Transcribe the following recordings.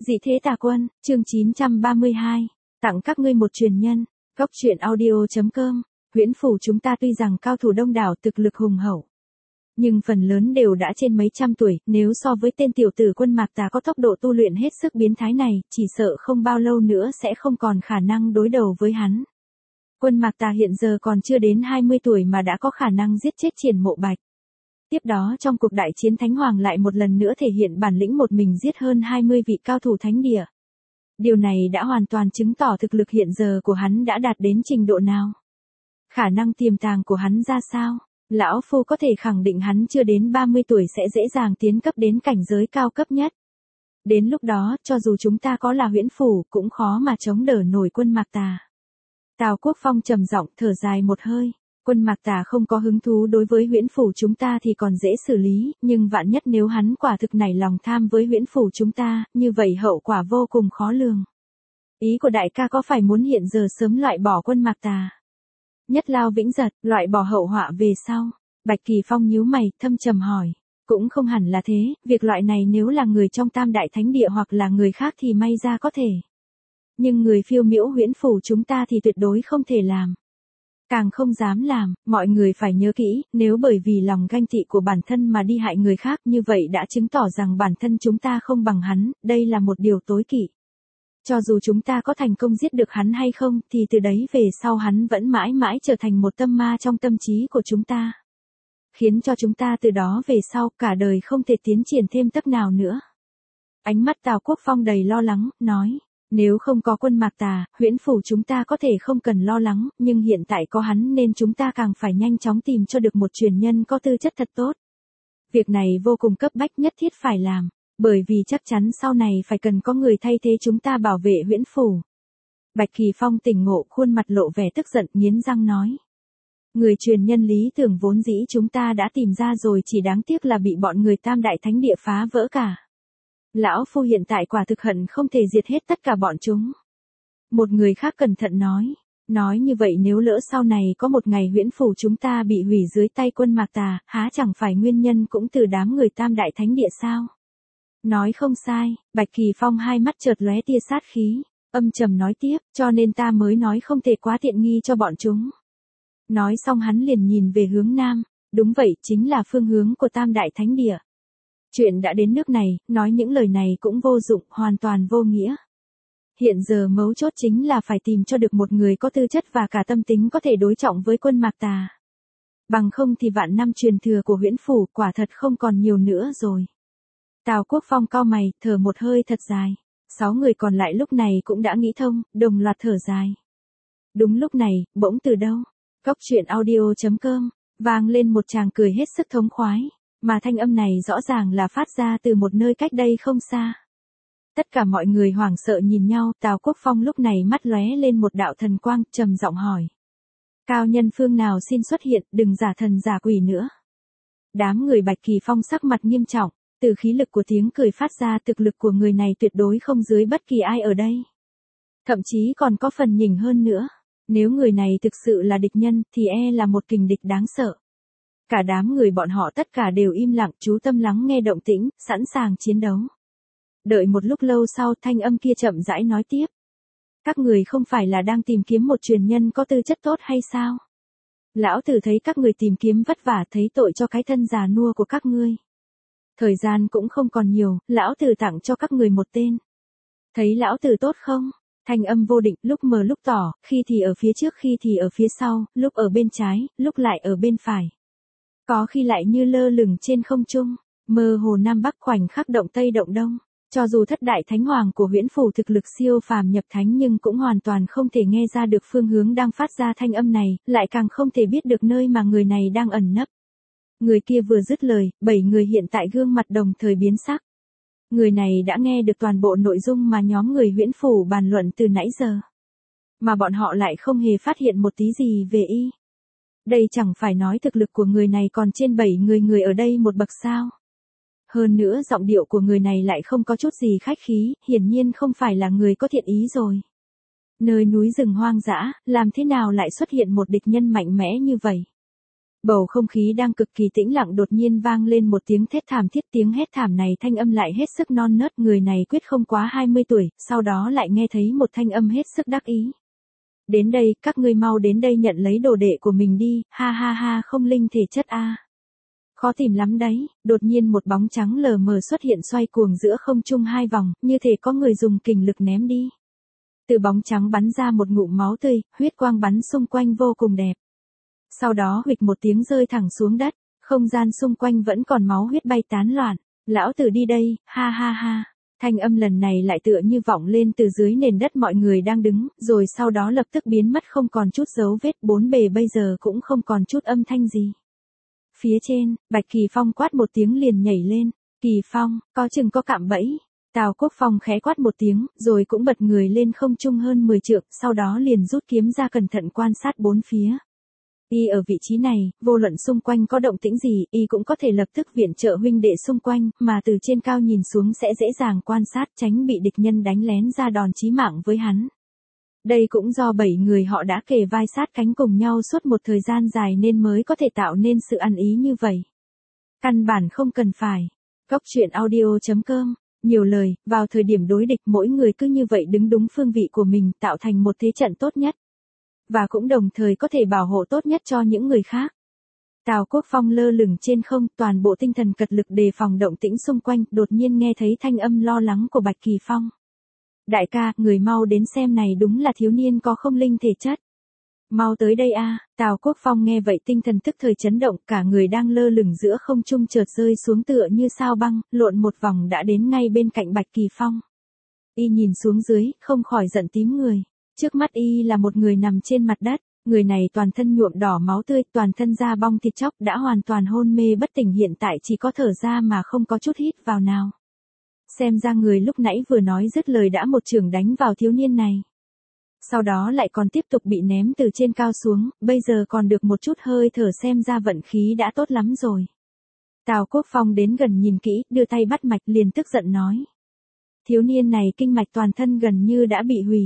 Dị thế tà quân, chương 932, tặng các ngươi một truyền nhân, góc truyện audio.com, Huyễn Phủ chúng ta tuy rằng cao thủ đông đảo thực lực hùng hậu, nhưng phần lớn đều đã trên mấy trăm tuổi, nếu so với tên tiểu tử Quân Mạc Tà có tốc độ tu luyện hết sức biến thái này, chỉ sợ không bao lâu nữa sẽ không còn khả năng đối đầu với hắn. Quân Mạc Tà hiện giờ còn chưa đến 20 tuổi mà đã có khả năng giết chết Triển Mộ Bạch. Tiếp đó trong cuộc đại chiến Thánh Hoàng lại một lần nữa thể hiện bản lĩnh một mình giết hơn 20 vị cao thủ thánh địa. Điều này đã hoàn toàn chứng tỏ thực lực hiện giờ của hắn đã đạt đến trình độ nào. Khả năng tiềm tàng của hắn ra sao? Lão Phu có thể khẳng định hắn chưa đến 30 tuổi sẽ dễ dàng tiến cấp đến cảnh giới cao cấp nhất. Đến lúc đó, cho dù chúng ta có là Huyễn Phủ, cũng khó mà chống đỡ nổi Quân Mạc Tà. Tào Quốc Phong trầm giọng thở dài một hơi. Quân Mạc Tà không có hứng thú đối với Huyễn Phủ chúng ta thì còn dễ xử lý, nhưng vạn nhất nếu hắn quả thực nảy lòng tham với Huyễn Phủ chúng ta, như vậy hậu quả vô cùng khó lường. Ý của đại ca có phải muốn hiện giờ sớm loại bỏ Quân Mạc Tà? Nhất Lao Vĩnh Giật, loại bỏ hậu họa về sau. Bạch Kỳ Phong nhíu mày, thâm trầm hỏi. Cũng không hẳn là thế, việc loại này nếu là người trong Tam Đại Thánh Địa hoặc là người khác thì may ra có thể. Nhưng người phiêu miễu Huyễn Phủ chúng ta thì tuyệt đối không thể làm. Càng không dám làm, mọi người phải nhớ kỹ, nếu bởi vì lòng ganh tị của bản thân mà đi hại người khác như vậy đã chứng tỏ rằng bản thân chúng ta không bằng hắn, đây là một điều tối kỵ. Cho dù chúng ta có thành công giết được hắn hay không, thì từ đấy về sau hắn vẫn mãi mãi trở thành một tâm ma trong tâm trí của chúng ta. Khiến cho chúng ta từ đó về sau cả đời không thể tiến triển thêm tấc nào nữa. Ánh mắt Tào Quốc Phong đầy lo lắng, nói. Nếu không có Quân Mạc Tà, Huyễn Phủ chúng ta có thể không cần lo lắng, nhưng hiện tại có hắn nên chúng ta càng phải nhanh chóng tìm cho được một truyền nhân có tư chất thật tốt. Việc này vô cùng cấp bách nhất thiết phải làm, bởi vì chắc chắn sau này phải cần có người thay thế chúng ta bảo vệ Huyễn Phủ. Bạch Kỳ Phong tỉnh ngộ, khuôn mặt lộ vẻ tức giận, nghiến răng nói. Người truyền nhân lý tưởng vốn dĩ chúng ta đã tìm ra rồi, chỉ đáng tiếc là bị bọn người Tam Đại Thánh Địa phá vỡ cả. Lão Phu hiện tại quả thực hận không thể diệt hết tất cả bọn chúng. Một người khác cẩn thận nói. Nói như vậy nếu lỡ sau này có một ngày Huyễn Phủ chúng ta bị hủy dưới tay Quân Mạc Tà, há chẳng phải nguyên nhân cũng từ đám người Tam Đại Thánh Địa sao? Nói không sai, Bạch Kỳ Phong hai mắt chợt lóe tia sát khí, âm trầm nói tiếp, cho nên ta mới nói không thể quá tiện nghi cho bọn chúng. Nói xong hắn liền nhìn về hướng Nam, đúng vậy, chính là phương hướng của Tam Đại Thánh Địa. Chuyện đã đến nước này, nói những lời này cũng vô dụng, hoàn toàn vô nghĩa. Hiện giờ mấu chốt chính là phải tìm cho được một người có tư chất và cả tâm tính có thể đối trọng với Quân Mạc Tà. Bằng không thì vạn năm truyền thừa của Huyễn Phủ quả thật không còn nhiều nữa rồi. Tào Quốc Phong cau mày, thở một hơi thật dài. 6 người còn lại lúc này cũng đã nghĩ thông, đồng loạt thở dài. Đúng lúc này, bỗng từ đâu? Góc truyện audio.com, vang lên một tràng cười hết sức thống khoái. Mà thanh âm này rõ ràng là phát ra từ một nơi cách đây không xa. Tất cả mọi người hoảng sợ nhìn nhau, Tào Quốc Phong lúc này mắt lóe lên một đạo thần quang, trầm giọng hỏi. Cao nhân phương nào xin xuất hiện, đừng giả thần giả quỷ nữa. Đám người Bạch Kỳ Phong sắc mặt nghiêm trọng, từ khí lực của tiếng cười phát ra thực lực của người này tuyệt đối không dưới bất kỳ ai ở đây. Thậm chí còn có phần nhỉnh hơn nữa. Nếu người này thực sự là địch nhân, thì là một kình địch đáng sợ. Cả đám người bọn họ tất cả đều im lặng, chú tâm lắng nghe động tĩnh, sẵn sàng chiến đấu. Đợi một lúc lâu sau, thanh âm kia chậm rãi nói tiếp. Các người không phải là đang tìm kiếm một truyền nhân có tư chất tốt hay sao? Lão tử thấy các người tìm kiếm vất vả, thấy tội cho cái thân già nua của các ngươi. Thời gian cũng không còn nhiều, lão tử tặng cho các người một tên. Thấy lão tử tốt không? Thanh âm vô định, lúc mờ lúc tỏ, khi thì ở phía trước khi thì ở phía sau, lúc ở bên trái, lúc lại ở bên phải. Có khi lại như lơ lửng trên không trung, mơ hồ Nam Bắc khoảnh khắc động Tây động Đông. Cho dù thất đại thánh hoàng của Huyễn Phủ thực lực siêu phàm nhập thánh nhưng cũng hoàn toàn không thể nghe ra được phương hướng đang phát ra thanh âm này, lại càng không thể biết được nơi mà người này đang ẩn nấp. Người kia vừa dứt lời, 7 người hiện tại gương mặt đồng thời biến sắc. Người này đã nghe được toàn bộ nội dung mà nhóm người Huyễn Phủ bàn luận từ nãy giờ. Mà bọn họ lại không hề phát hiện một tí gì về y. Đây chẳng phải nói thực lực của người này còn trên 7 người ở đây một bậc sao. Hơn nữa giọng điệu của người này lại không có chút gì khách khí, hiển nhiên không phải là người có thiện ý rồi. Nơi núi rừng hoang dã, làm thế nào lại xuất hiện một địch nhân mạnh mẽ như vậy? Bầu không khí đang cực kỳ tĩnh lặng đột nhiên vang lên một tiếng thét thảm thiết, tiếng hét thảm này thanh âm lại hết sức non nớt, người này quyết không quá 20 tuổi, sau đó lại nghe thấy một thanh âm hết sức đắc ý. Đến đây, các ngươi mau đến đây nhận lấy đồ đệ của mình đi, ha ha ha, không linh thể chất a. Khó tìm lắm đấy, đột nhiên một bóng trắng lờ mờ xuất hiện xoay cuồng giữa không trung hai vòng, như thể có người dùng kình lực ném đi. Từ bóng trắng bắn ra một ngụm máu tươi, huyết quang bắn xung quanh vô cùng đẹp. Sau đó huỵch một tiếng rơi thẳng xuống đất, không gian xung quanh vẫn còn máu huyết bay tán loạn. Lão tử đi đây, ha ha ha. Thanh âm lần này lại tựa như vọng lên từ dưới nền đất mọi người đang đứng, rồi sau đó lập tức biến mất không còn chút dấu vết, bốn bề bây giờ cũng không còn chút âm thanh gì. Phía trên, Bạch Kỳ Phong quát một tiếng liền nhảy lên. Kỳ Phong, có chừng có cạm bẫy. Tào Quốc Phong khẽ quát một tiếng, rồi cũng bật người lên không trung hơn 10 trượng, sau đó liền rút kiếm ra cẩn thận quan sát bốn phía. Y ở vị trí này, vô luận xung quanh có động tĩnh gì, Y cũng có thể lập tức viện trợ huynh đệ xung quanh, mà từ trên cao nhìn xuống sẽ dễ dàng quan sát tránh bị địch nhân đánh lén ra đòn chí mạng với hắn. Đây cũng do 7 người họ đã kề vai sát cánh cùng nhau suốt một thời gian dài nên mới có thể tạo nên sự ăn ý như vậy. Căn bản không cần phải. Cóc truyện audio.com. Nhiều lời, vào thời điểm đối địch mỗi người cứ như vậy đứng đúng phương vị của mình tạo thành một thế trận tốt nhất. Và cũng đồng thời có thể bảo hộ tốt nhất cho những người khác. Tào Quốc Phong lơ lửng trên không, toàn bộ tinh thần cật lực đề phòng động tĩnh xung quanh, đột nhiên nghe thấy thanh âm lo lắng của Bạch Kỳ Phong. Đại ca, người mau đến xem này, đúng là thiếu niên có không linh thể chất. Mau tới đây a. Tào Quốc Phong nghe vậy tinh thần tức thời chấn động, cả người đang lơ lửng giữa không trung chợt rơi xuống tựa như sao băng, lộn một vòng đã đến ngay bên cạnh Bạch Kỳ Phong. Y nhìn xuống dưới, không khỏi giận tím người. Trước mắt Y là một người nằm trên mặt đất, người này toàn thân nhuộm đỏ máu tươi, toàn thân da bong thịt chóc, đã hoàn toàn hôn mê bất tỉnh, hiện tại chỉ có thở ra mà không có chút hít vào nào. Xem ra người lúc nãy vừa nói dứt lời đã một chưởng đánh vào thiếu niên này. Sau đó lại còn tiếp tục bị ném từ trên cao xuống, bây giờ còn được một chút hơi thở, xem ra vận khí đã tốt lắm rồi. Tào Quốc Phong đến gần nhìn kỹ, đưa tay bắt mạch liền tức giận nói. Thiếu niên này kinh mạch toàn thân gần như đã bị hủy.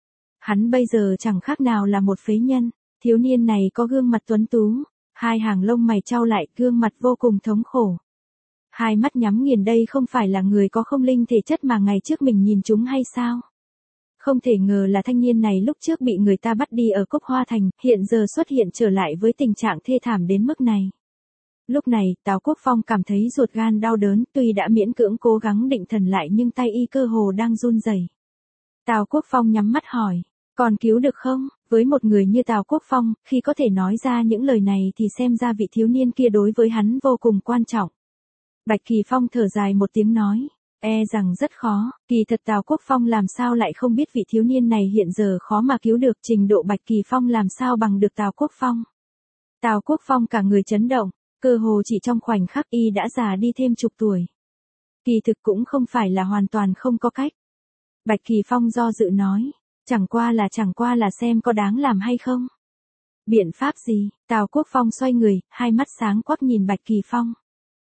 Hắn bây giờ chẳng khác nào là một phế nhân, thiếu niên này có gương mặt tuấn tú, hai hàng lông mày chau lại, gương mặt vô cùng thống khổ. Hai mắt nhắm nghiền, đây không phải là người có không linh thể chất mà ngày trước mình nhìn chúng hay sao? Không thể ngờ là thanh niên này lúc trước bị người ta bắt đi ở Cốc Hoa Thành, hiện giờ xuất hiện trở lại với tình trạng thê thảm đến mức này. Lúc này, Tào Quốc Phong cảm thấy ruột gan đau đớn, tuy đã miễn cưỡng cố gắng định thần lại nhưng tay Y cơ hồ đang run rẩy. Tào Quốc Phong nhắm mắt hỏi, còn cứu được không? Với một người như Tào Quốc Phong, khi có thể nói ra những lời này thì xem ra vị thiếu niên kia đối với hắn vô cùng quan trọng. Bạch Kỳ Phong thở dài một tiếng nói, rằng rất khó, kỳ thật Tào Quốc Phong làm sao lại không biết vị thiếu niên này hiện giờ khó mà cứu được, trình độ Bạch Kỳ Phong làm sao bằng được Tào Quốc Phong. Tào Quốc Phong cả người chấn động, cơ hồ chỉ trong khoảnh khắc Y đã già đi thêm chục tuổi. Kỳ thực cũng không phải là hoàn toàn không có cách. Bạch Kỳ Phong do dự nói, chẳng qua là xem có đáng làm hay không. Biện pháp gì? Tào Quốc Phong xoay người, hai mắt sáng quắc nhìn Bạch Kỳ Phong.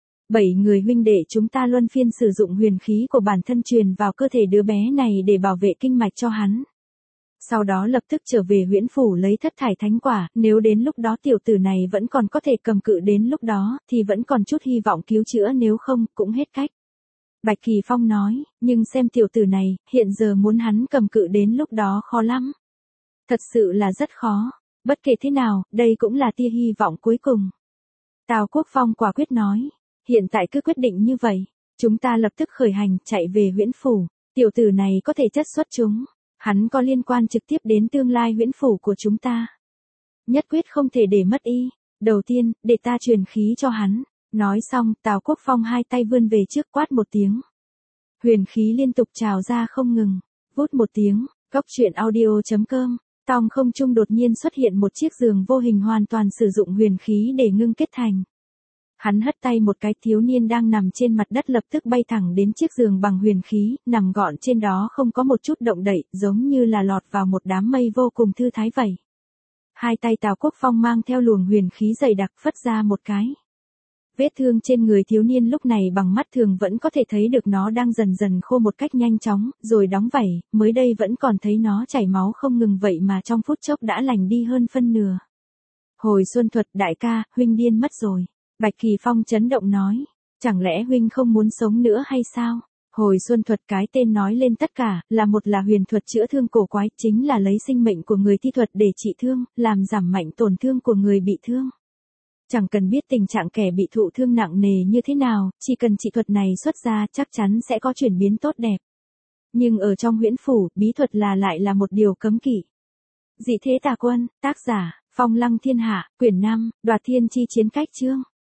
7 người huynh đệ chúng ta luân phiên sử dụng huyền khí của bản thân truyền vào cơ thể đứa bé này để bảo vệ kinh mạch cho hắn. Sau đó lập tức trở về Huyễn Phủ lấy thất thải thánh quả, nếu đến lúc đó tiểu tử này vẫn còn có thể cầm cự đến lúc đó, thì vẫn còn chút hy vọng cứu chữa, nếu không, cũng hết cách. Bạch Kỳ Phong nói, nhưng xem tiểu tử này, hiện giờ muốn hắn cầm cự đến lúc đó khó lắm. Thật sự là rất khó, bất kể thế nào, đây cũng là tia hy vọng cuối cùng. Tào Quốc Phong quả quyết nói, hiện tại cứ quyết định như vậy, chúng ta lập tức khởi hành, chạy về Huyễn Phủ, tiểu tử này có thể chất xuất chúng, hắn có liên quan trực tiếp đến tương lai Huyễn Phủ của chúng ta. Nhất quyết không thể để mất Y, đầu tiên, để ta truyền khí cho hắn. Nói xong, Tào Quốc Phong hai tay vươn về trước quát một tiếng. Huyền khí liên tục trào ra không ngừng, vút một tiếng, Cóc truyện audio.com, tòng không trung đột nhiên xuất hiện một chiếc giường vô hình hoàn toàn sử dụng huyền khí để ngưng kết thành. Hắn hất tay một cái, thiếu niên đang nằm trên mặt đất lập tức bay thẳng đến chiếc giường bằng huyền khí, nằm gọn trên đó không có một chút động đậy, giống như là lọt vào một đám mây vô cùng thư thái vậy. Hai tay Tào Quốc Phong mang theo luồng huyền khí dày đặc phất ra một cái. Vết thương trên người thiếu niên lúc này bằng mắt thường vẫn có thể thấy được nó đang dần dần khô một cách nhanh chóng, rồi đóng vảy, mới đây vẫn còn thấy nó chảy máu không ngừng vậy mà trong phút chốc đã lành đi hơn phân nửa. Hồi Xuân Thuật đại ca, huynh điên mất rồi. Bạch Kỳ Phong chấn động nói. Chẳng lẽ huynh không muốn sống nữa hay sao? Hồi Xuân Thuật cái tên nói lên tất cả, là một là huyền thuật chữa thương cổ quái, chính là lấy sinh mệnh của người thi thuật để trị thương, làm giảm mạnh tổn thương của người bị thương. Chẳng cần biết tình trạng kẻ bị thụ thương nặng nề như thế nào, chỉ cần trị thuật này xuất ra chắc chắn sẽ có chuyển biến tốt đẹp. Nhưng ở trong huyễn phủ, bí thuật lại là một điều cấm kỵ. Dị thế tà quân, tác giả, Phong Lăng Thiên Hạ, quyển 5, Đoạt Thiên Chi Chiến Cách chương.